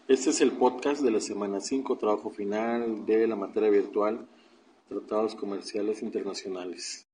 Este es el podcast de la semana 5, trabajo final de la materia virtual, Tratados Comerciales Internacionales.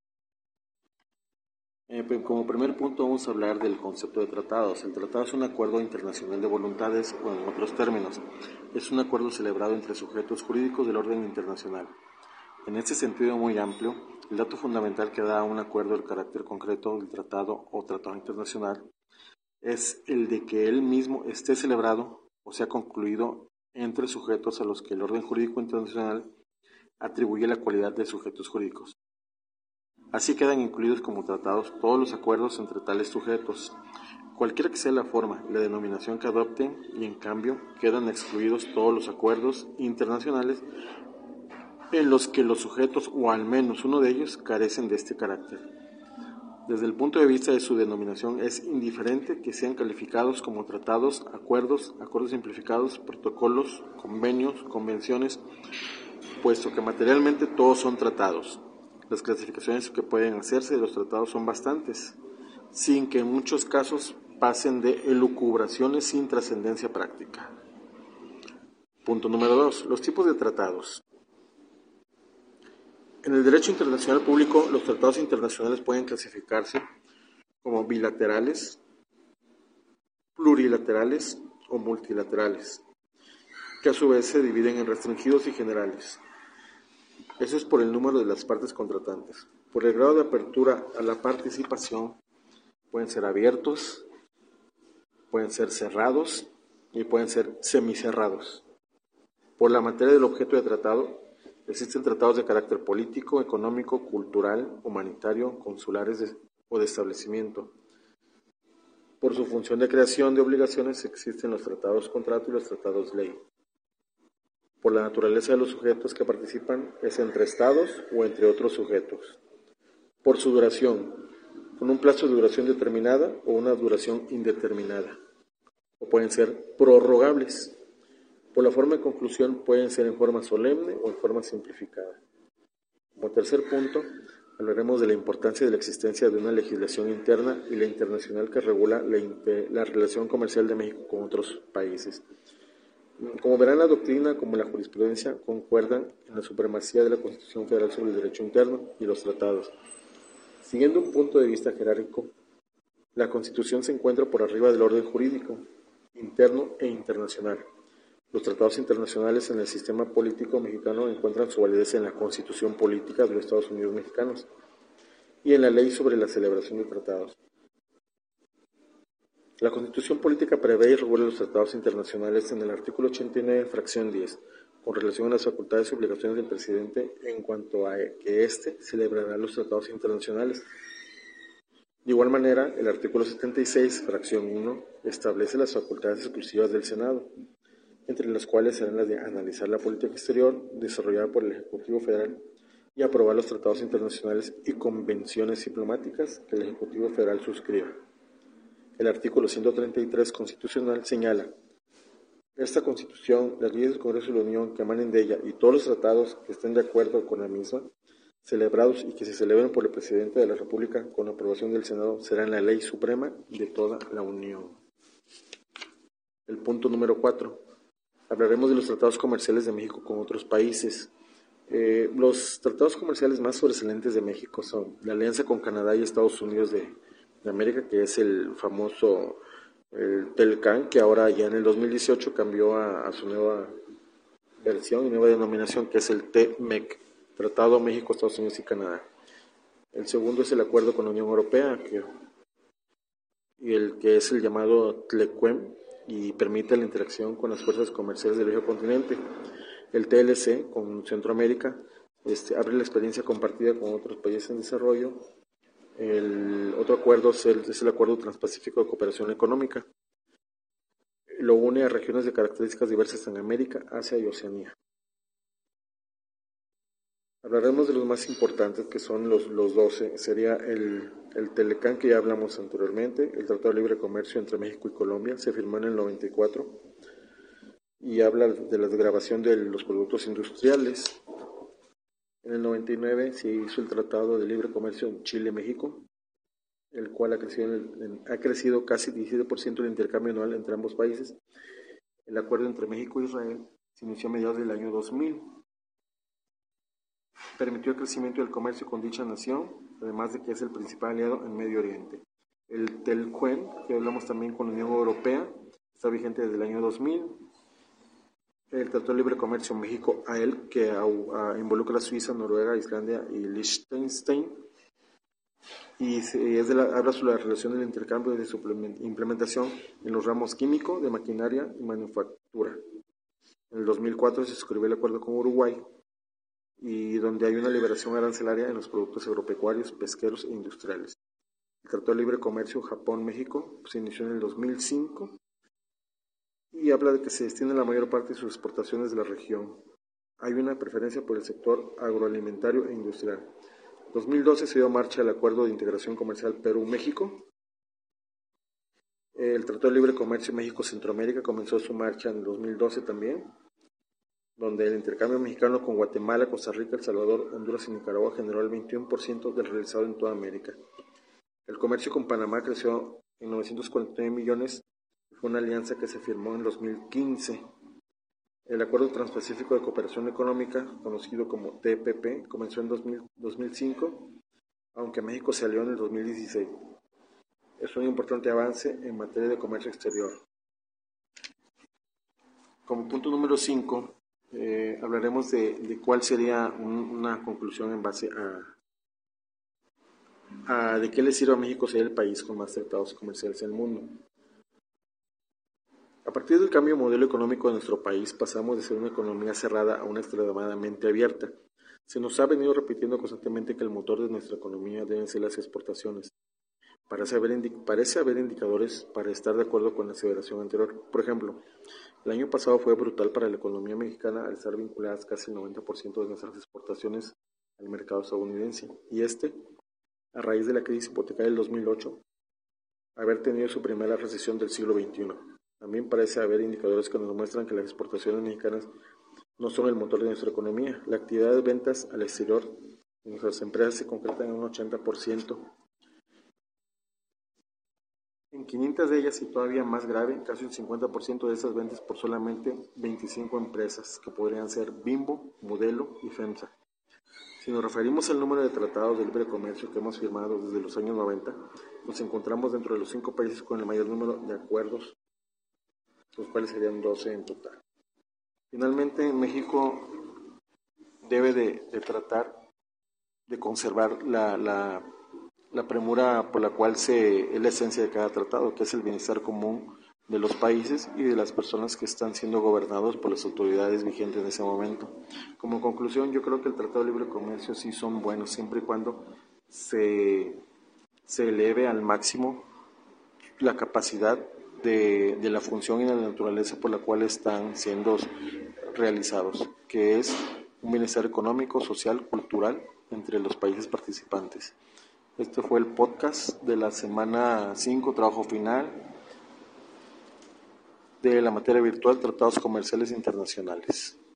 Como primer punto vamos a hablar del concepto de tratados. El tratado es un acuerdo internacional de voluntades, o en otros términos, es un acuerdo celebrado entre sujetos jurídicos del orden internacional. En este sentido muy amplio, el dato fundamental que da a un acuerdo el carácter concreto del tratado o tratado internacional es el de que él mismo esté celebrado o sea concluido entre sujetos a los que el orden jurídico internacional atribuye la cualidad de sujetos jurídicos. Así quedan incluidos como tratados todos los acuerdos entre tales sujetos, cualquiera que sea la forma y la denominación que adopten, y en cambio quedan excluidos todos los acuerdos internacionales en los que los sujetos, o al menos uno de ellos, carecen de este carácter. Desde el punto de vista de su denominación, es indiferente que sean calificados como tratados, acuerdos, acuerdos simplificados, protocolos, convenios, convenciones, puesto que materialmente todos son tratados. Las clasificaciones que pueden hacerse de los tratados son bastantes, sin que en muchos casos pasen de elucubraciones sin trascendencia práctica. Punto número 2. Los tipos de tratados. En el derecho internacional público, los tratados internacionales pueden clasificarse como bilaterales, plurilaterales o multilaterales, que a su vez se dividen en restringidos y generales. Eso es por el número de las partes contratantes. Por el grado de apertura a la participación, pueden ser abiertos, pueden ser cerrados y pueden ser semicerrados. Por la materia del objeto de tratado, existen tratados de carácter político, económico, cultural, humanitario, consulares o de establecimiento. Por su función de creación de obligaciones existen los tratados contrato y los tratados ley. Por la naturaleza de los sujetos que participan, es entre estados o entre otros sujetos. Por su duración, con un plazo de duración determinada o una duración indeterminada. O pueden ser prorrogables. Por la forma de conclusión, pueden ser en forma solemne o en forma simplificada. Como tercer punto, hablaremos de la importancia de la existencia de una legislación interna y la internacional que regula la relación comercial de México con otros países. Como verán, la doctrina como la jurisprudencia concuerdan en la supremacía de la Constitución Federal sobre el derecho interno y los tratados. Siguiendo un punto de vista jerárquico, la Constitución se encuentra por arriba del orden jurídico, interno e internacional. Los tratados internacionales en el sistema político mexicano encuentran su validez en la Constitución Política de los Estados Unidos Mexicanos y en la Ley sobre la celebración de tratados. La Constitución Política prevé y regula los tratados internacionales en el artículo 89, fracción 10, con relación a las facultades y obligaciones del presidente en cuanto a que éste celebrará los tratados internacionales. De igual manera, el artículo 76, fracción 1, establece las facultades exclusivas del Senado, entre las cuales serán las de analizar la política exterior desarrollada por el Ejecutivo Federal y aprobar los tratados internacionales y convenciones diplomáticas que el Ejecutivo Federal suscriba. El artículo 133 constitucional señala: esta Constitución, las leyes del Congreso de la Unión que emanen de ella y todos los tratados que estén de acuerdo con la misma, celebrados y que se celebren por el Presidente de la República con aprobación del Senado, serán la ley suprema de toda la Unión. El punto número 4. Hablaremos de los tratados comerciales de México con otros países. Los tratados comerciales más sobresalientes de México son la alianza con Canadá y Estados Unidos de América, que es el famoso TELCAN, que ahora ya en el 2018 cambió a su nueva versión y nueva denominación, que es el TMEC, Tratado México, Estados Unidos y Canadá. El segundo es el acuerdo con la Unión Europea, y el que es el llamado TLECUEM, y permite la interacción con las fuerzas comerciales del viejo continente. El TLC con Centroamérica abre la experiencia compartida con otros países en desarrollo. El otro acuerdo es el Acuerdo Transpacífico de Cooperación Económica. Lo une a regiones de características diversas en América, Asia y Oceanía. Hablaremos de los más importantes, que son los 12. Sería el TELECAN, que ya hablamos anteriormente, el Tratado de Libre Comercio entre México y Colombia, se firmó en el 94 y habla de la desgravación de los productos industriales. En el 99 se hizo el Tratado de Libre Comercio Chile-México, el cual ha crecido casi 17% el intercambio anual entre ambos países. El acuerdo entre México e Israel se inició a mediados del año 2000. Permitió el crecimiento del comercio con dicha nación, además de que es el principal aliado en Medio Oriente. El TELCUEN, que hablamos también con la Unión Europea, está vigente desde el año 2000. El Tratado de Libre Comercio México-AEL, que involucra a Suiza, Noruega, Islandia y Liechtenstein, y habla sobre la relación del intercambio y de su implementación en los ramos químico, de maquinaria y manufactura. En el 2004 se suscribió el acuerdo con Uruguay, y donde hay una liberación arancelaria en los productos agropecuarios, pesqueros e industriales. El Tratado de Libre Comercio Japón-México se inició en el 2005 y habla de que se destina la mayor parte de sus exportaciones de la región. Hay una preferencia por el sector agroalimentario e industrial. En 2012 se dio marcha el Acuerdo de Integración Comercial Perú-México. El Tratado de Libre Comercio México-Centroamérica comenzó su marcha en el 2012 también, donde el intercambio mexicano con Guatemala, Costa Rica, El Salvador, Honduras y Nicaragua generó el 21% del realizado en toda América. El comercio con Panamá creció en 949 millones, fue una alianza que se firmó en 2015. El Acuerdo Transpacífico de Cooperación Económica, conocido como TPP, comenzó en 2005, aunque México se alió en el 2016. Es un importante avance en materia de comercio exterior. Como punto número 5, hablaremos de cuál sería una conclusión en base a de qué le sirve a México ser el país con más tratados comerciales en el mundo. A partir del cambio de modelo económico de nuestro país, pasamos de ser una economía cerrada a una extremadamente abierta. Se nos ha venido repitiendo constantemente que el motor de nuestra economía deben ser las exportaciones. Parece haber indicadores para estar de acuerdo con la aseveración anterior. Por ejemplo, el año pasado fue brutal para la economía mexicana al estar vinculadas casi el 90% de nuestras exportaciones al mercado estadounidense. Y a raíz de la crisis hipotecaria del 2008, haber tenido su primera recesión del siglo XXI. También parece haber indicadores que nos muestran que las exportaciones mexicanas no son el motor de nuestra economía. La actividad de ventas al exterior de nuestras empresas se concreta en un 80%. En 500 de ellas, y todavía más grave, casi un 50% de esas ventas por solamente 25 empresas, que podrían ser Bimbo, Modelo y FEMSA. Si nos referimos al número de tratados de libre comercio que hemos firmado desde los años 90, nos encontramos dentro de los 5 países con el mayor número de acuerdos, los cuales serían 12 en total. Finalmente, México debe de tratar de conservar la premura por la cual es la esencia de cada tratado, que es el bienestar común de los países y de las personas que están siendo gobernados por las autoridades vigentes en ese momento. Como conclusión, yo creo que el Tratado de Libre Comercio sí son buenos, siempre y cuando se eleve al máximo la capacidad de la función y la naturaleza por la cual están siendo realizados, que es un bienestar económico, social, cultural entre los países participantes. Este fue el podcast de la semana 5, trabajo final de la materia virtual, Tratados Comerciales Internacionales.